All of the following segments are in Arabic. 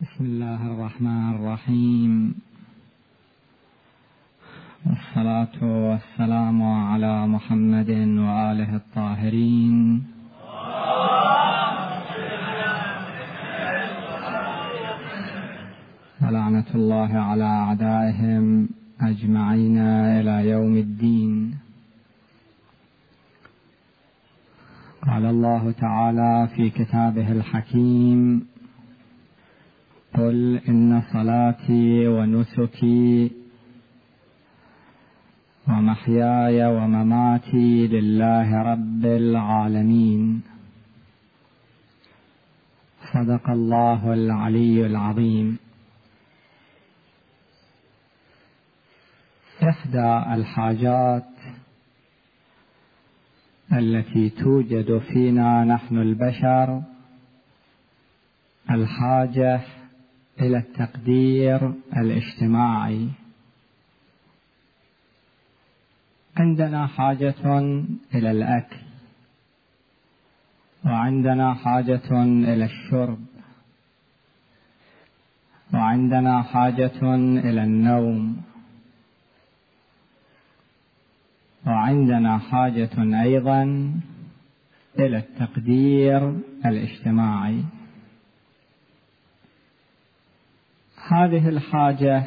بسم الله الرحمن الرحيم، والصلاة والسلام على محمد وآله الطاهرين، ولعنة الله على أعدائهم أجمعين إلى يوم الدين. قال الله تعالى في كتابه الحكيم: قل إن صلاتي ونسكي ومحياي ومماتي لله رب العالمين. صدق الله العلي العظيم. إحدى الحاجات التي توجد فينا نحن البشر الحاجة إلى التقدير الاجتماعي. عندنا حاجة إلى الأكل، وعندنا حاجة إلى الشرب، وعندنا حاجة إلى النوم، وعندنا حاجة أيضا إلى التقدير الاجتماعي. هذه الحاجة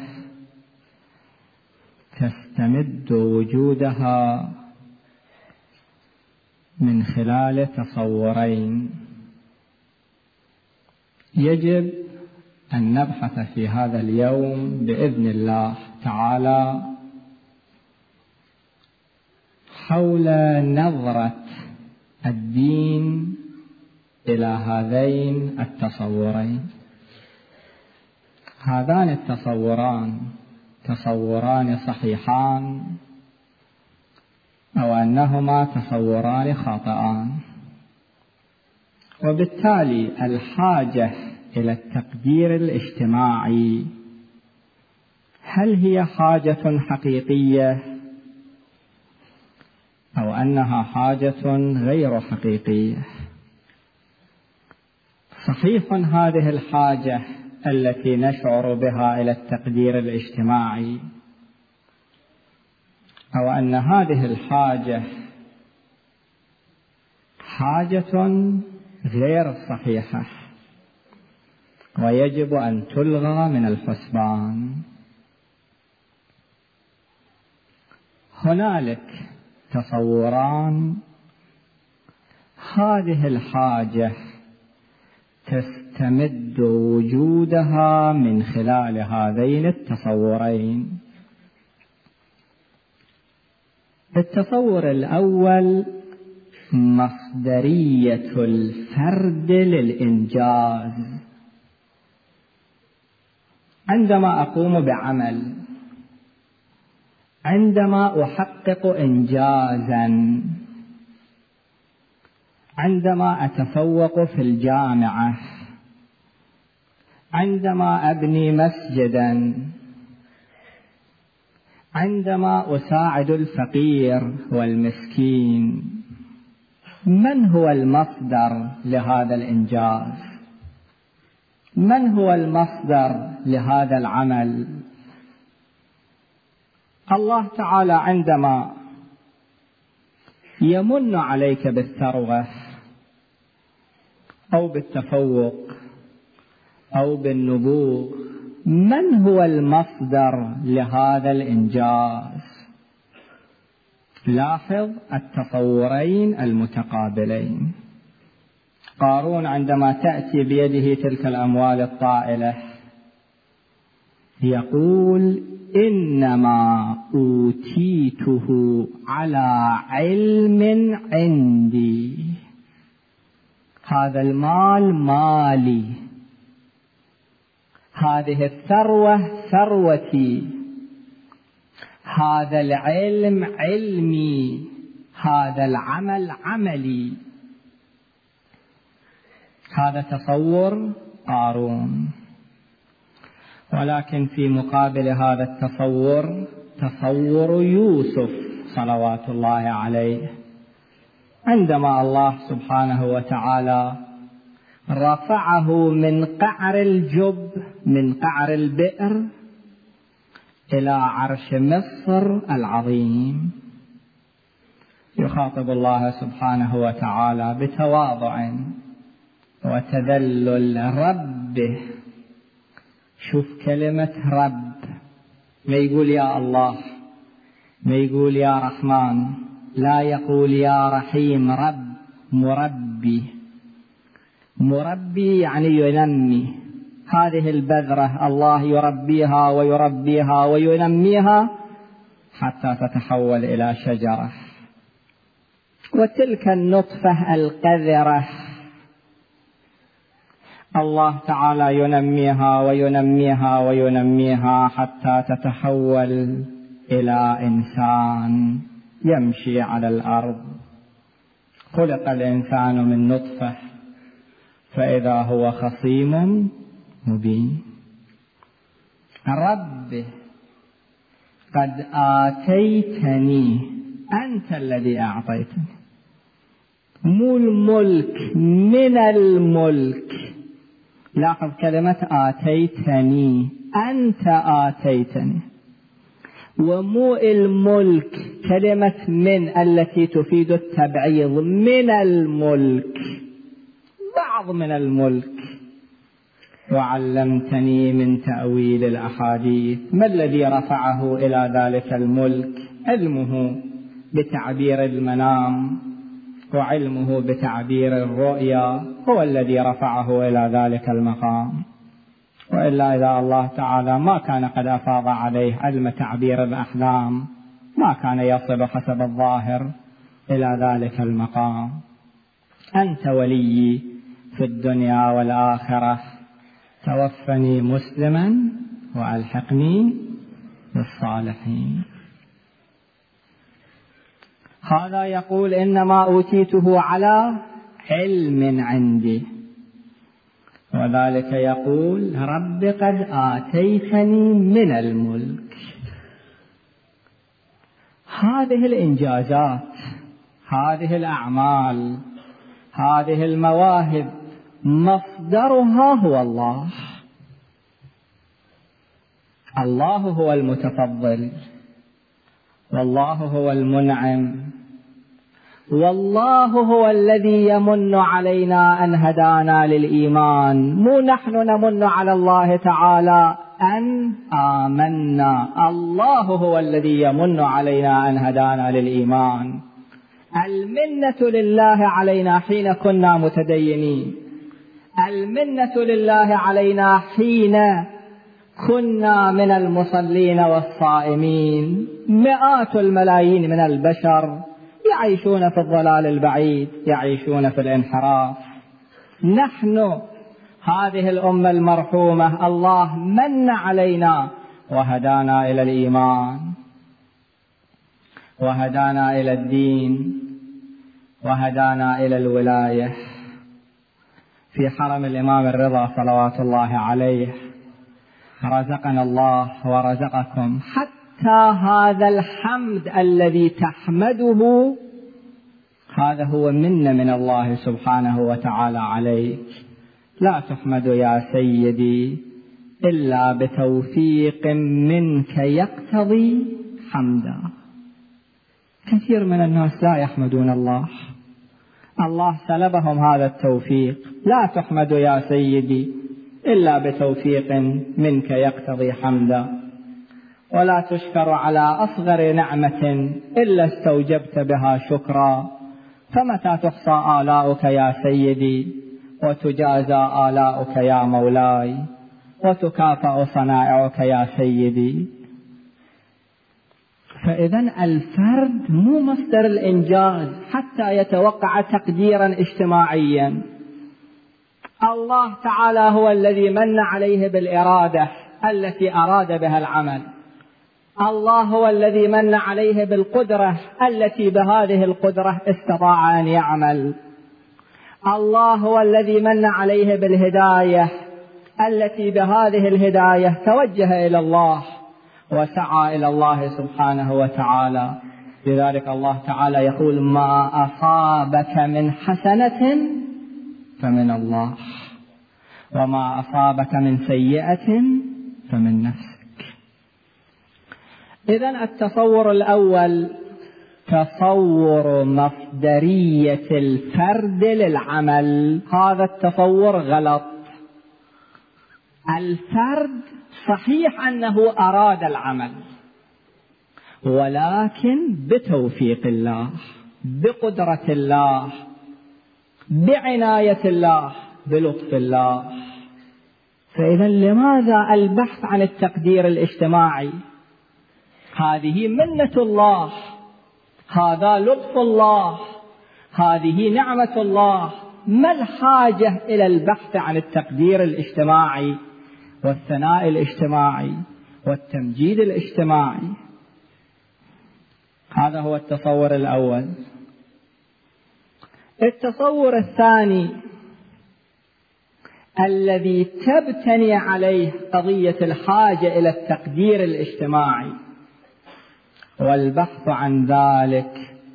تستمد وجودها من خلال تصورين يجب أن نبحث في هذا اليوم بإذن الله تعالى حول نظرة الدين إلى هذين التصورين. هذان التصوران تصوران صحيحان أو أنهما تصوران خاطئان، وبالتالي الحاجة إلى التقدير الاجتماعي هل هي حاجة حقيقية أو أنها حاجة غير حقيقية؟ صحيح هذه الحاجة التي نشعر بها إلى التقدير الاجتماعي، أو أن هذه الحاجة حاجة غير صحيحة ويجب أن تلغى من الحسبان. هنالك تصوران هذه الحاجة تستمد وجودها من خلال هذين التصورين. التصور الأول مصدرية الفرد للإنجاز. عندما أقوم بعمل، عندما أحقق إنجازا، عندما أتفوق في الجامعة، عندما أبني مسجدا، عندما أساعد الفقير والمسكين، من هو المصدر لهذا الإنجاز؟ من هو المصدر لهذا العمل؟ الله تعالى عندما يمن عليك بالثروة أو بالتفوق أو بالنبوغ، من هو المصدر لهذا الإنجاز؟ لاحظ التصورين المتقابلين. قارون عندما تأتي بيده تلك الأموال الطائلة يقول: إنما أوتيته على علم عندي. هذا المال مالي، هذه الثروة ثروتي، هذا العلم علمي، هذا العمل عملي. هذا تصور قارون. ولكن في مقابل هذا التصور تصور يوسف صلوات الله عليه، عندما الله سبحانه وتعالى رفعه من قعر الجب من قعر البئر إلى عرش مصر العظيم. يخاطب الله سبحانه وتعالى بتواضع وتذلل ربه. شوف كلمة رب، ما يقول يا الله، ما يقول يا رحمن، لا يقول يا رحيم، رب مربي. مربي يعني ينمي. هذه البذرة الله يربيها ويربيها وينميها حتى تتحول إلى شجرة. وتلك النطفة القذرة الله تعالى ينميها وينميها وينميها حتى تتحول إلى إنسان يمشي على الأرض. خلق الإنسان من نطفة فإذا هو خصيم مبين. رب قد آتيتني، أنت الذي أعطيتني، مو الملك، من الملك. لاحظ كلمة آتيتني، أنت آتيتني، ومو الملك كلمة من التي تفيد التبعيض، من الملك، بعض من الملك. وعلمتني من تأويل الأحاديث. ما الذي رفعه إلى ذلك الملك؟ علمه بتعبير المنام وعلمه بتعبير الرؤيا هو الذي رفعه إلى ذلك المقام. وإلا إذا الله تعالى ما كان قد أفاض عليه علم تعبير الأحلام ما كان يصل حسب الظاهر إلى ذلك المقام. أنت ولي في الدنيا والآخرة، توفني مسلما وألحقني بالصالحين. هذا يقول إنما أوتيته على علم عندي، وذلك يقول رب قد آتيتني من الملك. هذه الإنجازات، هذه الأعمال، هذه المواهب مصدرها هو الله. الله هو المتفضل، والله هو المنعم، والله هو الذي يمن علينا أن هدانا للإيمان. مو نحن نمن على الله تعالى أن آمنا، الله هو الذي يمن علينا أن هدانا للإيمان. المنة لله علينا حين كنا متدينين، المنة لله علينا حين كنا من المصلين والصائمين. مئات الملايين من البشر يعيشون في الضلال البعيد، يعيشون في الانحراف. نحن هذه الأمة المرحومة الله من علينا وهدانا إلى الإيمان، وهدانا إلى الدين، وهدانا إلى الولاية. في حرم الإمام الرضا صلوات الله عليه رزقنا الله ورزقكم حتى هذا الحمد الذي تحمده، هذا هو منة من الله سبحانه وتعالى عليك. لا تحمد يا سيدي إلا بتوفيق منك يقتضي حمدا. كثير من الناس لا يحمدون الله، الله سلبهم هذا التوفيق. لا تحمد يا سيدي إلا بتوفيق منك يقتضي حمدا، ولا تشكر على أصغر نعمة إلا استوجبت بها شكرا. فمتى تحصى آلاؤك يا سيدي وتجازى آلاؤك يا مولاي وتكافأ صنائعك يا سيدي؟ فإذا الفرد مو مصدر الإنجاز حتى يتوقع تقديرا اجتماعيا. الله تعالى هو الذي من عليه بالإرادة التي أراد بها العمل. الله هو الذي من عليه بالقدرة التي بهذه القدرة استطاع أن يعمل. الله هو الذي من عليه بالهداية التي بهذه الهداية توجه إلى الله وسعى إلى الله سبحانه وتعالى. لذلك الله تعالى يقول ما أصابك من حسنة فمن الله وما أصابك من سيئة فمن نفسك. إذن التصور الأول تصور مصدرية الفرد للعمل، هذا التصور غلط. الفرد صحيح أنه أراد العمل، ولكن بتوفيق الله، بقدرة الله، بعناية الله، بلطف الله. فإذا لماذا البحث عن التقدير الاجتماعي؟ هذه منة الله، هذا لطف الله، هذه نعمة الله. ما الحاجة إلى البحث عن التقدير الاجتماعي والثناء الاجتماعي والتمجيد الاجتماعي؟ هذا هو التصور الأول. التصور الثاني الذي تبتني عليه قضية الحاجة إلى التقدير الاجتماعي والبحث عن ذلك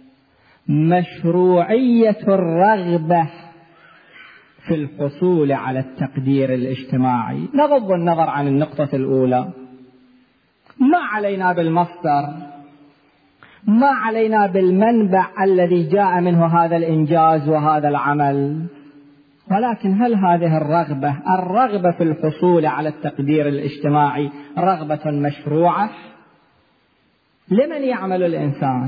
مشروعية الرغبة في الحصول على التقدير الاجتماعي. نغض النظر عن النقطة الأولى، ما علينا بالمصدر، ما علينا بالمنبع الذي جاء منه هذا الإنجاز وهذا العمل، ولكن هل هذه الرغبة في الحصول على التقدير الاجتماعي رغبة مشروعة؟ لمن يعمل الإنسان؟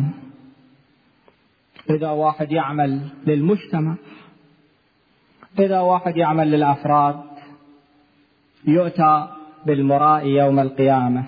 إذا واحد يعمل للمجتمع، إذا واحد يعمل للأفراد، يؤتى بالمراء يوم القيامة.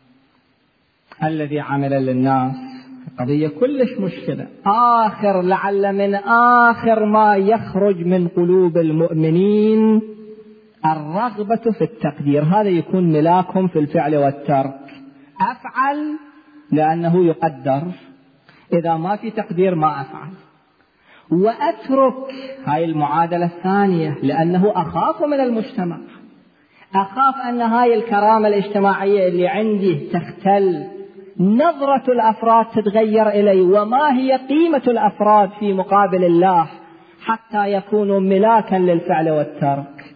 الذي عمل للناس قضية كلش مشكلة. لعل من آخر ما يخرج من قلوب المؤمنين الرغبة في التقدير. هذا يكون ملاكهم في الفعل والترك. أفعل لأنه يقدر، إذا ما في تقدير ما أفعل. وأترك، هاي المعادلة الثانية، لأنه أخاف من المجتمع، أخاف أن هاي الكرامة الاجتماعية اللي عندي تختل، نظرة الأفراد تتغير إلي، وما هي قيمة الأفراد في مقابل الله حتى يكونوا ملاكا للفعل والترك.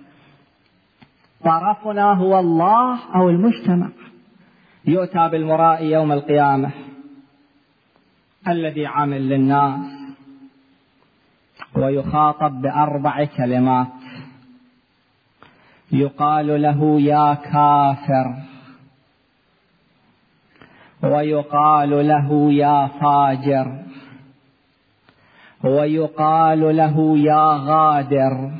طرفنا هو الله أو المجتمع. يؤتى بالمراء يوم القيامة الذي عمل للناس ويخاطب ب4 كلمات. يقال له يا كافر، ويقال له يا فاجر، ويقال له يا غادر،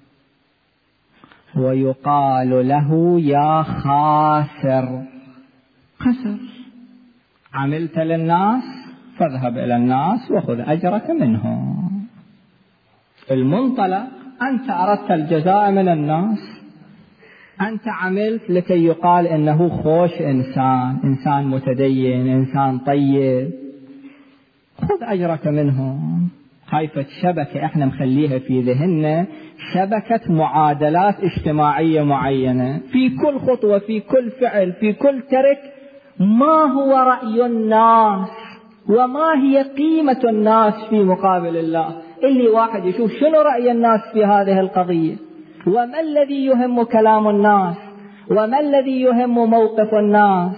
ويقال له يا خاسر. خسر. عملت للناس فاذهب إلى الناس وخذ أجرك منهم. المنطلق أنت أردت الجزاء من الناس، أنت عملت لكي يقال إنه خوش إنسان متدين، إنسان طيب، خذ أجرك منهم. هاي شبكة إحنا مخليها في ذهننا، شبكة معادلات اجتماعية معينة. في كل خطوة، في كل فعل، في كل ترك، ما هو رأي الناس وما هي قيمة الناس في مقابل الله. اللي واحد يشوف شنو رأي الناس في هذه القضية، وما الذي يهم كلام الناس، وما الذي يهم موقف الناس.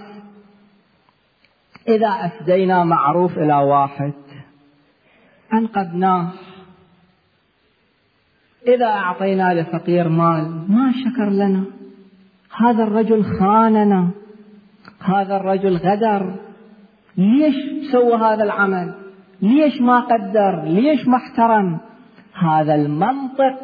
إذا أسدينا معروف إلى واحد أنقذناه، إذا أعطينا لفقير مال ما شكر لنا، هذا الرجل خاننا، هذا الرجل غدر. ليش سوى هذا العمل؟ ليش ما قدر؟ ليش ما احترم؟ هذا المنطق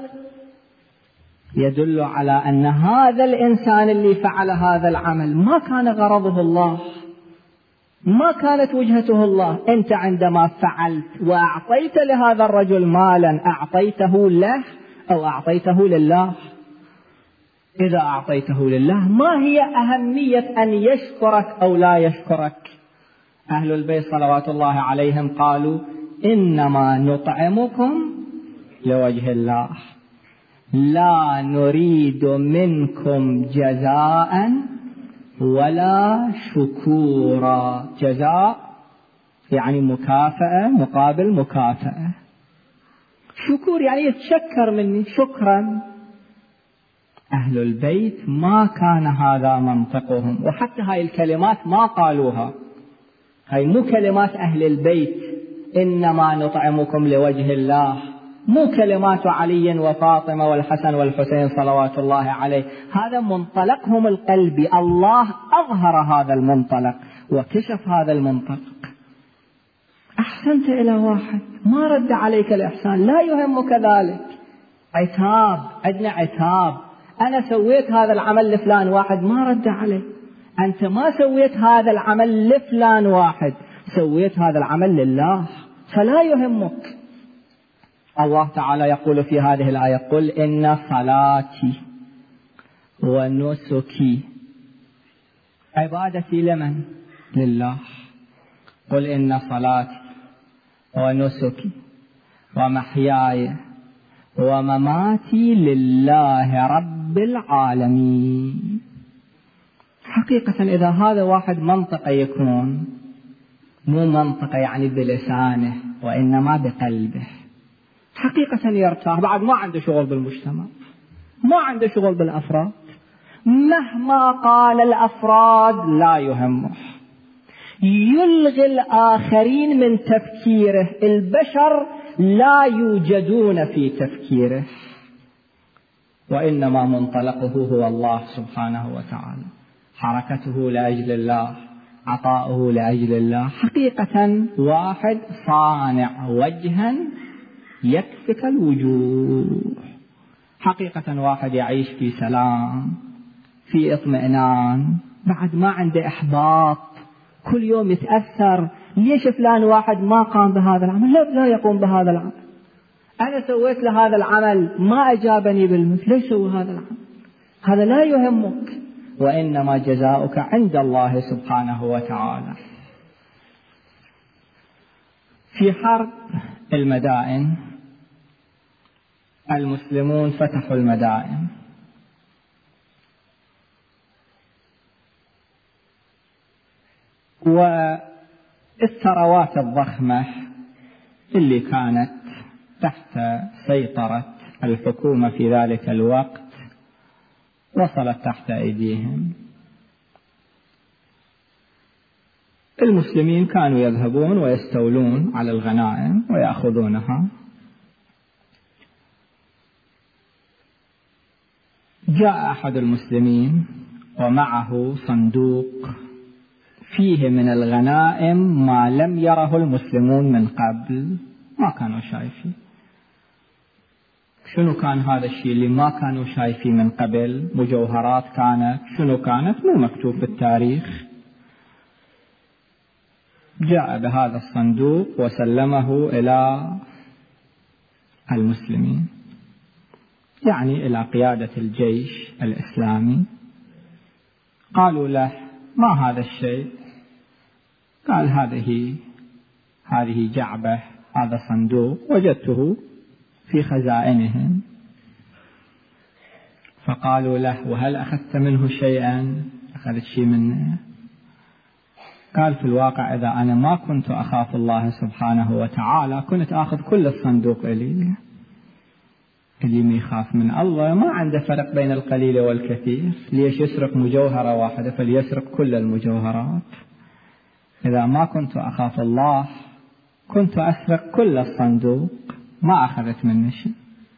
يدل على أن هذا الإنسان اللي فعل هذا العمل ما كان غرضه الله، ما كانت وجهته الله. أنت عندما فعلت وأعطيت لهذا الرجل مالا، أعطيته له أو أعطيته لله؟ إذا أعطيته لله ما هي أهمية أن يشكرك أو لا يشكرك؟ أهل البيت صلوات الله عليهم قالوا إنما نطعمكم لوجه الله لا نريد منكم جزاء ولا شكورا. جزاء يعني مكافأة مقابل مكافأة، شكور يعني يتشكر مني شكرا. أهل البيت ما كان هذا منطقهم، وحتى هاي الكلمات ما قالوها. هاي مو كلمات أهل البيت، إنما نطعمكم لوجه الله، مو كلمات علي وفاطمة والحسن والحسين صلوات الله عليه. هذا منطلقهم القلبي، الله أظهر هذا المنطلق وكشف هذا المنطلق. أحسنت إلى واحد ما رد عليك الإحسان، لا يهمك ذلك. عتاب، عندنا عتاب، أنا سويت هذا العمل لفلان واحد ما رد عليه. أنت ما سويت هذا العمل لفلان واحد، سويت هذا العمل لله، فلا يهمك. الله تعالى يقول في هذه الآية: قل إن صلاتي ونسكي. عبادتي لمن؟ لله. قل إن صلاتي ونسكي ومحياي ومماتي لله رب العالمين. حقيقة إذا هذا واحد منطقة يكون، مو منطقة يعني بلسانه وإنما بقلبه، حقيقة يرتاح، بعد ما عنده شغل بالمجتمع، ما عنده شغل بالأفراد، مهما قال الأفراد لا يهمه، يلغي الآخرين من تفكيره، البشر لا يوجدون في تفكيره، وإنما منطلقه هو الله سبحانه وتعالى، حركته لأجل الله، عطاؤه لأجل الله. حقيقة واحد صانع وجها يكفك الوجوه، حقيقة واحد يعيش في سلام، في اطمئنان، بعد ما عنده إحباط، كل يوم يتأثر ليش فلان واحد ما قام بهذا العمل، لا يقوم بهذا العمل، أنا سويت له هذا العمل ما أجابني بالمثل، ليش سوى هذا العمل؟ هذا لا يهمك، وإنما جزاؤك عند الله سبحانه وتعالى. في حرب المدائن المسلمون فتحوا المدائن، والثروات الضخمة اللي كانت تحت سيطرة الحكومة في ذلك الوقت وصلت تحت أيديهم. المسلمين كانوا يذهبون ويستولون على الغنائم ويأخذونها. جاء أحد المسلمين ومعه صندوق فيه من الغنائم ما لم يره المسلمون من قبل، ما كانوا شايفين. شنو كان هذا الشيء اللي ما كانوا شايفين من قبل؟ مجوهرات كانت، شنو كانت؟ مو مكتوب في التاريخ. جاء بهذا الصندوق وسلمه إلى المسلمين، يعني إلى قيادة الجيش الإسلامي. قالوا له: ما هذا الشيء؟ قال: هذه جعبة، هذا صندوق وجدته في خزائنهم. فقالوا له: وهل أخذت منه شيئا؟ أخذت شيء منه؟ قال: في الواقع إذا أنا ما كنت أخاف الله سبحانه وتعالى كنت أخذ كل الصندوق إلي. اللي ما يخاف من الله ما عنده فرق بين القليل والكثير، ليش يسرق مجوهرة واحدة فليسرق كل المجوهرات؟ إذا ما كنت أخاف الله كنت أسرق كل الصندوق، ما أخذت منه شيء.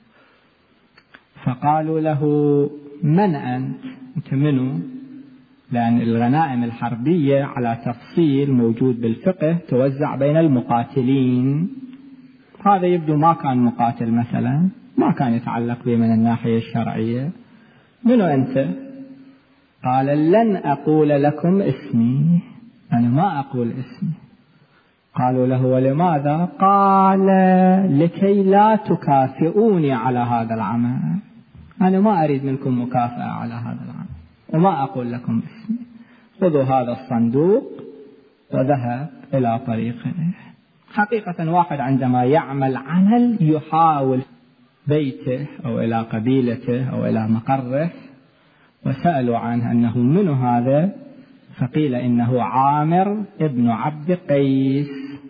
فقالوا له: من أنت منو؟ لأن الغنائم الحربية على تفصيل موجود بالفقه توزع بين المقاتلين، هذا يبدو ما كان مقاتل مثلا، ما كان يتعلق به من الناحية الشرعية. منو أنت؟ قال: لن أقول لكم اسمي، أنا ما أقول اسمي. قالوا له: ولماذا؟ قال: لكي لا تكافئوني على هذا العمل، أنا ما أريد منكم مكافأة على هذا العمل وما أقول لكم اسمي. خذوا هذا الصندوق، وذهب إلى طريقه. حقيقة واحد عندما يعمل عمل يحاول بيته أو إلى قبيلته أو إلى مقره، وسألوا عنه أنه من هذا، فقيل إنه عامر ابن عبد قيس.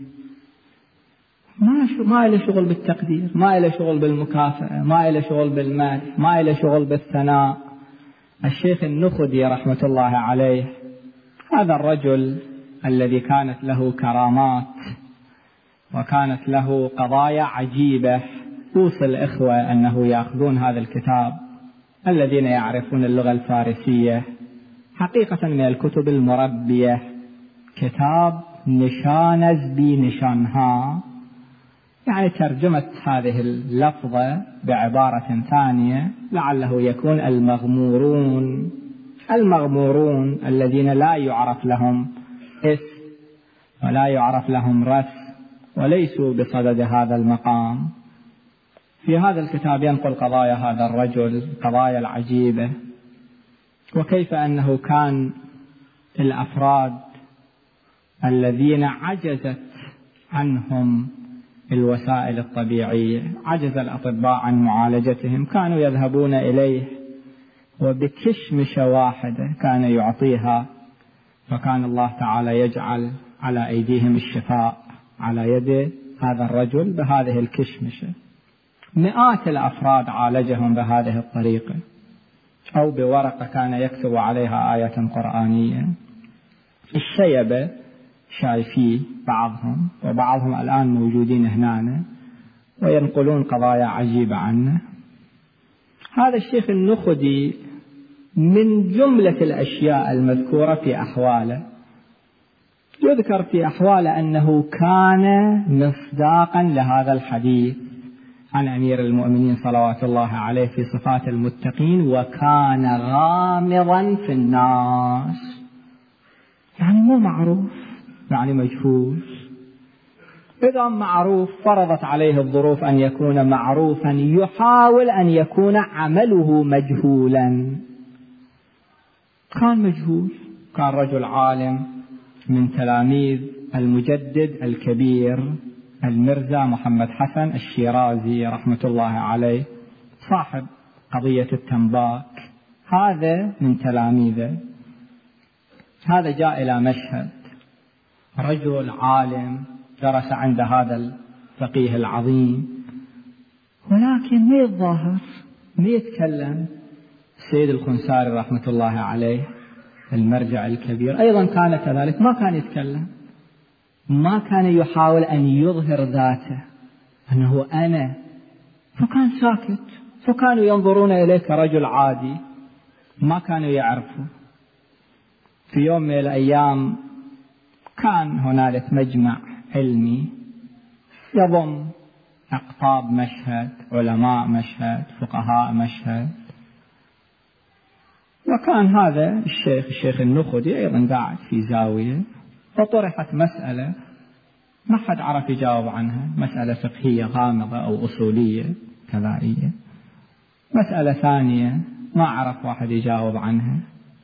ما له شغل بالتقدير، ما له شغل بالمكافأة، ما له شغل بالمال، ما له شغل بالثناء، الشيخ النخدي رحمة الله عليه، هذا الرجل الذي كانت له كرامات وكانت له قضايا عجيبة، أوصي الإخوة أنه يأخذون هذا الكتاب الذين يعرفون اللغة الفارسية، حقيقة من الكتب المربية، كتاب نشانز بنشانها، يعني ترجمة هذه اللفظة بعبارة ثانية لعله يكون المغمورون الذين لا يعرف لهم اسم ولا يعرف لهم رسم وليسوا بصدد هذا المقام. في هذا الكتاب ينقل قضايا هذا الرجل، قضايا العجيبة، وكيف أنه كان الأفراد الذين عجزت عنهم الوسائل الطبيعية، عجز الأطباء عن معالجتهم، كانوا يذهبون إليه وبكشمشة واحدة كان يعطيها، فكان الله تعالى يجعل على أيديهم الشفاء على يد هذا الرجل بهذه الكشمشة. مئات الأفراد عالجهم بهذه الطريقة، أو بورقة كان يكتب عليها آية قرآنية. الشيبة شايفيه بعضهم، وبعضهم الآن موجودين هنا وينقلون قضايا عجيبة عنه. هذا الشيخ النخدي من جملة الأشياء المذكورة في أحواله، يذكر في أحواله أنه كان مصداقا لهذا الحديث عن أمير المؤمنين صلوات الله عليه في صفات المتقين، وكان غامضا في الناس، يعني مو معروف، يعني مجهول. إذا معروف فرضت عليه الظروف أن يكون معروفا، يحاول أن يكون عمله مجهولا. كان مجهول، كان رجل عالم من تلاميذ المجدد الكبير المرزا محمد حسن الشيرازي رحمة الله عليه، صاحب قضية التنباك، هذا من تلاميذه. هذا جاء إلى مشهد، رجل عالم درس عند هذا الفقيه العظيم، ولكن ما يتظاهر، ما يتكلم. السيد الخنساري رحمة الله عليه المرجع الكبير أيضا كان كذلك، ما كان يتكلم، ما كان يحاول أن يظهر ذاته أنه أنا، فكان ساكت، فكانوا ينظرون إليه كرجل عادي، ما كانوا يعرفوا. في يوم من الأيام كان هنالك مجمع علمي يضم أقطاب مشهد، علماء مشهد، فقهاء مشهد، وكان هذا الشيخ النخدي أيضا قاعد في زاوية، فطرحت مسألة ما حد عرف يجاوب عنها، مسألة فقهية غامضة أو أصولية كذائية. مسألة ثانية ما عرف واحد يجاوب عنها،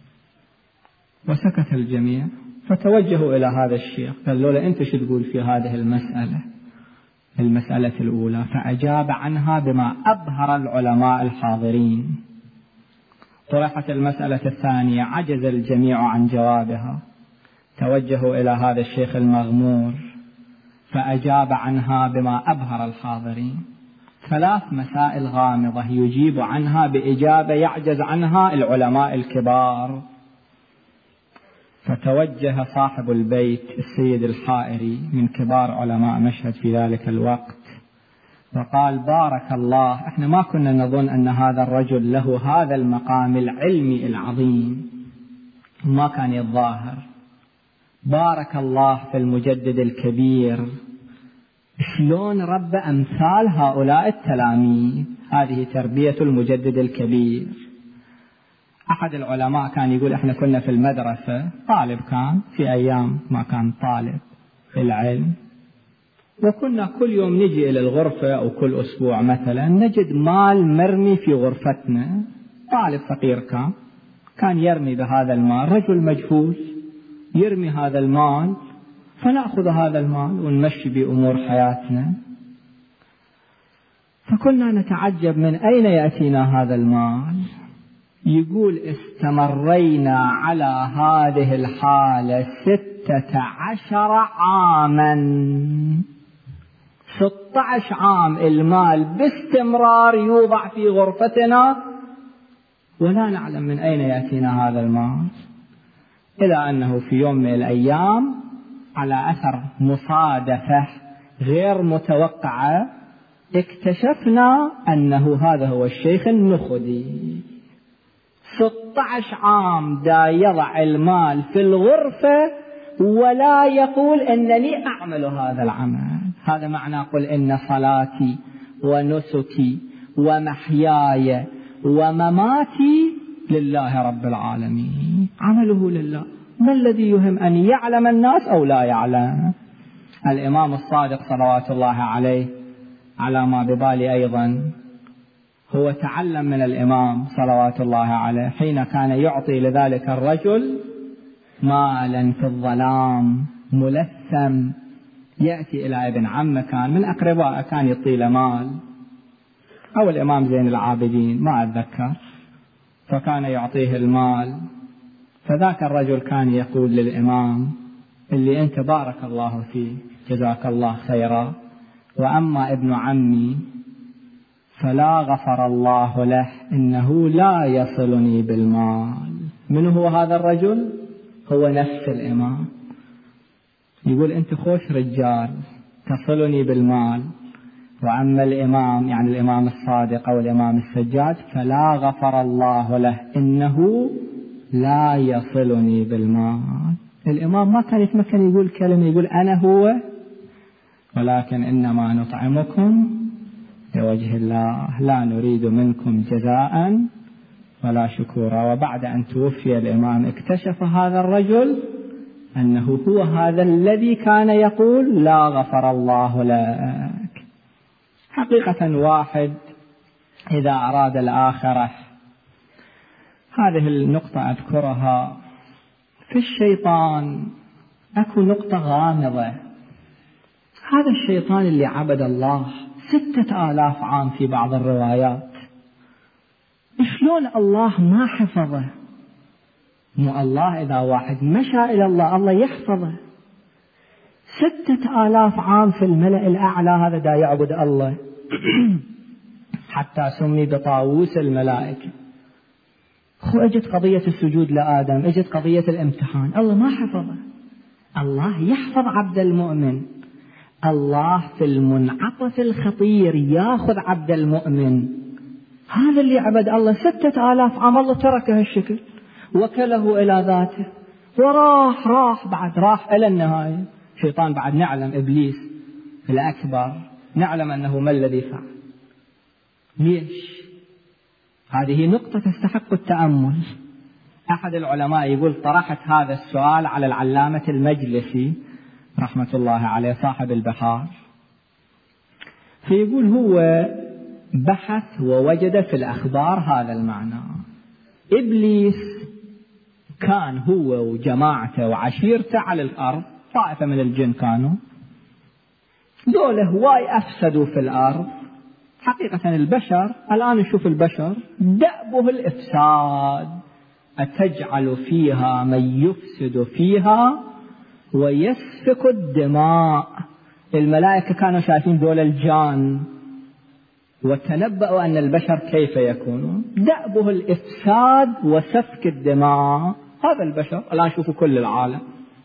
وسكت الجميع. فتوجهوا إلى هذا الشيخ، قالوا له أنت شو تقول في هذه المسألة الأولى؟ فأجاب عنها بما أبهر العلماء الحاضرين. طرحت المسألة الثانية، عجز الجميع عن جوابها، توجهوا إلى هذا الشيخ المغمور فأجاب عنها بما أبهر الحاضرين. 3 مسائل غامضة يجيب عنها بإجابة يعجز عنها العلماء الكبار. فتوجه صاحب البيت السيد الحائري من كبار علماء مشهد في ذلك الوقت وقال: بارك الله، احنا ما كنا نظن أن هذا الرجل له هذا المقام العلمي العظيم، ما كان يتظاهر. بارك الله في المجدد الكبير، شلون رب أمثال هؤلاء التلاميذ، هذه تربية المجدد الكبير. أحد العلماء كان يقول: احنا كنا في المدرسة، طالب كان في أيام ما كان طالب في العلم، وكنا كل يوم نجي إلى الغرفة أو كل أسبوع مثلا نجد مال مرمي في غرفتنا. طالب فقير كان يرمي بهذا المال، رجل مجهول يرمي هذا المال، فنأخذ هذا المال ونمشي بأمور حياتنا. فكنا نتعجب من أين يأتينا هذا المال. يقول: استمرينا على هذه الحالة 16 عاما، 16 عام المال باستمرار يوضع في غرفتنا ولا نعلم من أين يأتينا هذا المال، إلى أنه في يوم من الأيام على أثر مصادفة غير متوقعة اكتشفنا أنه هذا هو الشيخ النخدي. 16 عام دا يضع المال في الغرفة ولا يقول إنني أعمل هذا العمل. هذا معنى قل إن صلاتي ونسكي ومحياي ومماتي لله رب العالمين. عمله لله. ما الذي يهم أن يعلم الناس أو لا يعلم؟ الإمام الصادق صلوات الله عليه على ما ببالي أيضا هو تعلم من الإمام صلوات الله عليه حين كان يعطي لذلك الرجل مالا في الظلام ملثم، يأتي إلى ابن عمه كان من أقربائه كان يطيل مال، أو الإمام زين العابدين ما أتذكر، فكان يعطيه المال. فذاك الرجل كان يقول للإمام اللي أنت بارك الله فيه جزاك الله خيرا، وأما ابن عمي فلا غفر الله له إنه لا يصلني بالمال. من هو هذا الرجل؟ هو نفس الإمام. يقول أنت خوش رجال تصلني بالمال، وأما الإمام يعني الإمام الصادق أو الإمام السجاد فلا غفر الله له إنه لا يصلني بالمال. الإمام ما كان يتمكن يقول كلمة يقول أنا هو، ولكن إنما نطعمكم لوجه الله لا نريد منكم جزاء ولا شكورا. وبعد أن توفي الإمام اكتشف هذا الرجل أنه هو هذا الذي كان يقول لا غفر الله لك. حقيقة واحد إذا أراد الآخرة، هذه النقطة أذكرها، في الشيطان أكو نقطة غامضة. هذا الشيطان اللي عبد الله 6000 عام في بعض الروايات، شلون الله ما حفظه؟ مو الله إذا واحد مشى إلى الله الله يحفظه. 6000 عام في الملأ الأعلى هذا دا يعبد الله حتى سمي بطاووس الملائكة. اجت قضية السجود لآدم، اجت قضية الامتحان، الله ما حفظه. الله يحفظ عبد المؤمن. الله في المنعطف الخطير ياخذ عبد المؤمن. هذا اللي عبد الله 6000 عام الله تركه هالشكل وكله إلى ذاته راح إلى النهاية. شيطان بعد نعلم إبليس الأكبر نعلم أنه ما الذي فعل. ليش؟ هذه نقطة تستحق التأمل. أحد العلماء يقول طرحت هذا السؤال على العلامة المجلسي رحمة الله عليه صاحب البحار، فيقول هو بحث ووجد في الأخبار هذا المعنى. إبليس كان هو وجماعته وعشيرته على الأرض، طائفة من الجن كانوا دول هواي أفسدوا في الأرض. حقيقة البشر الآن نشوف البشر دأبه الإفساد، أتجعل فيها من يفسد فيها ويسفك الدماء. الملائكة كانوا شايفين دول الجان وتنبأوا أن البشر كيف يكونون، دأبه الإفساد وسفك الدماء. هذا البشر الآن شوفوا كل العالم.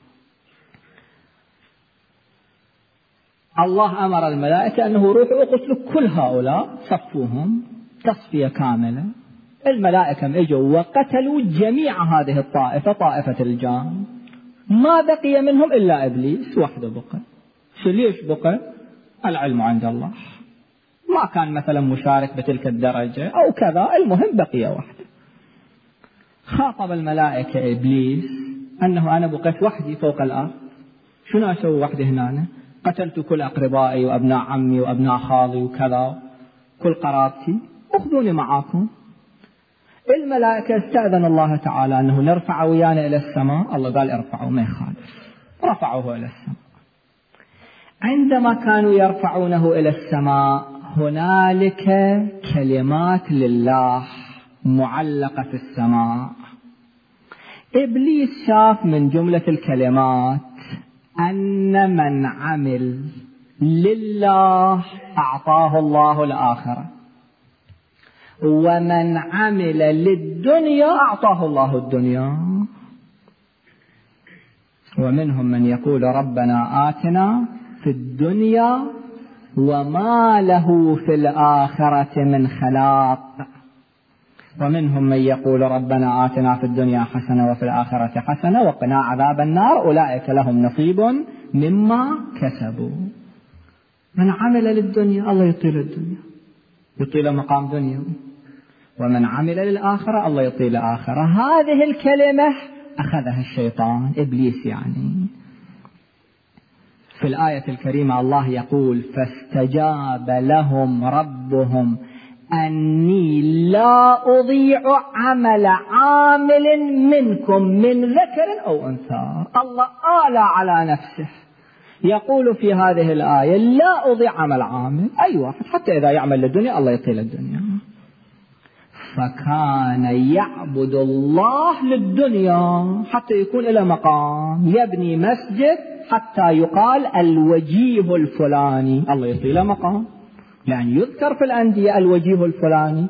الله أمر الملائكة أنه روحوا اقتلوا كل هؤلاء، صفوهم تصفية كاملة. الملائكة اجوا وقتلوا جميع هذه الطائفة، طائفة الجان، ما بقي منهم إلا إبليس وحده بقى. ليش بقى؟ العلم عند الله، ما كان مثلا مشارك بتلك الدرجة أو كذا، المهم بقي وحده. خاطب الملائكة إبليس أنه أنا بقيت وحدي فوق الأرض، شنو أسوي وحدي هنا؟ قتلت كل أقربائي وأبناء عمي وأبناء خالي وكذا، كل قرابتي، أخذوني معاكم. الملائكة استأذن الله تعالى أنه نرفع ويانا إلى السماء. الله قال ارفعوا، ما يخالف، رفعوه إلى السماء. عندما كانوا يرفعونه إلى السماء هنالك كلمات لله معلقة في السماء. إبليس شاف من جملة الكلمات أن من عمل لله أعطاه الله الآخرة، ومن عمل للدنيا أعطاه الله الدنيا. ومنهم من يقول ربنا آتنا في الدنيا وما له في الآخرة من خلاق. ومنهم من يقول ربنا آتنا في الدنيا حسنة وفي الآخرة حسنة وقنا عذاب النار أولئك لهم نصيب مما كسبوا. من عمل للدنيا الله يطيل الدنيا، يطيل مقام دنيا، ومن عمل للآخرة الله يطيل آخرة. هذه الكلمة أخذها الشيطان إبليس يعني. في الآية الكريمة الله يقول فاستجاب لهم ربهم أني لا أضيع عمل عامل منكم من ذكر أو أنثى. الله آلى على نفسه يقول في هذه الآية لا أضيع عمل عامل، أي واحد حتى إذا يعمل للدنيا الله يطيل الدنيا. فكان يعبد الله للدنيا حتى يكون إلى مقام يبني مسجد حتى يقال الوجيه الفلاني، الله يطيل مقام يعني يذكر في الأندية الوجيه الفلاني.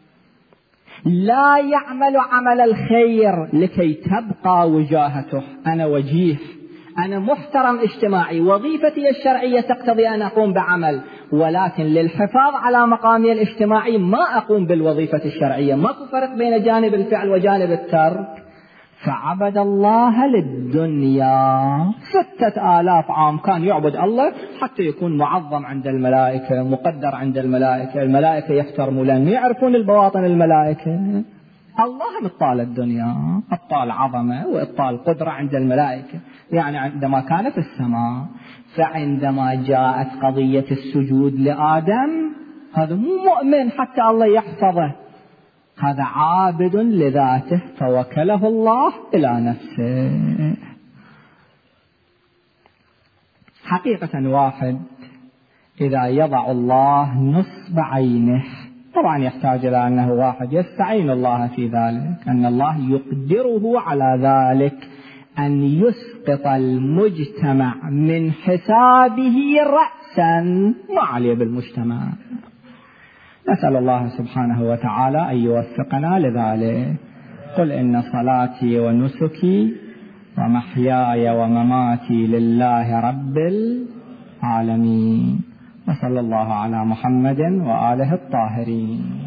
لا يعمل عمل الخير لكي تبقى وجاهته، أنا وجيه، أنا محترم اجتماعي، وظيفتي الشرعية تقتضي أن أقوم بعمل، ولكن للحفاظ على مقامي الاجتماعي ما أقوم بالوظيفة الشرعية. ما فرق بين جانب الفعل وجانب الترك. فعبد الله للدنيا 6000 عام كان يعبد الله حتى يكون معظم عند الملائكة، مقدر عند الملائكة، الملائكة يحترمون لأنه يعرفون البواطن الملائكة. الله مطال الدنيا، أبطال عظمة وإبطال قدرة عند الملائكة. يعني عندما كان في السماء، فعندما جاءت قضية السجود لآدم هذا مو مؤمن حتى الله يحفظه، هذا عابد لذاته فوكله الله إلى نفسه. حقيقة واحد إذا يضع الله نصب عينه، طبعا يحتاج إلى أنه واحد يستعين الله في ذلك، أن الله يقدره على ذلك، أن يسقط المجتمع من حسابه رأسا ما عليه بالمجتمع. نسأل الله سبحانه وتعالى أن يوفقنا لذلك. قل إن صلاتي ونسكي ومحياي ومماتي لله رب العالمين، وصلى الله على محمد وآله الطاهرين.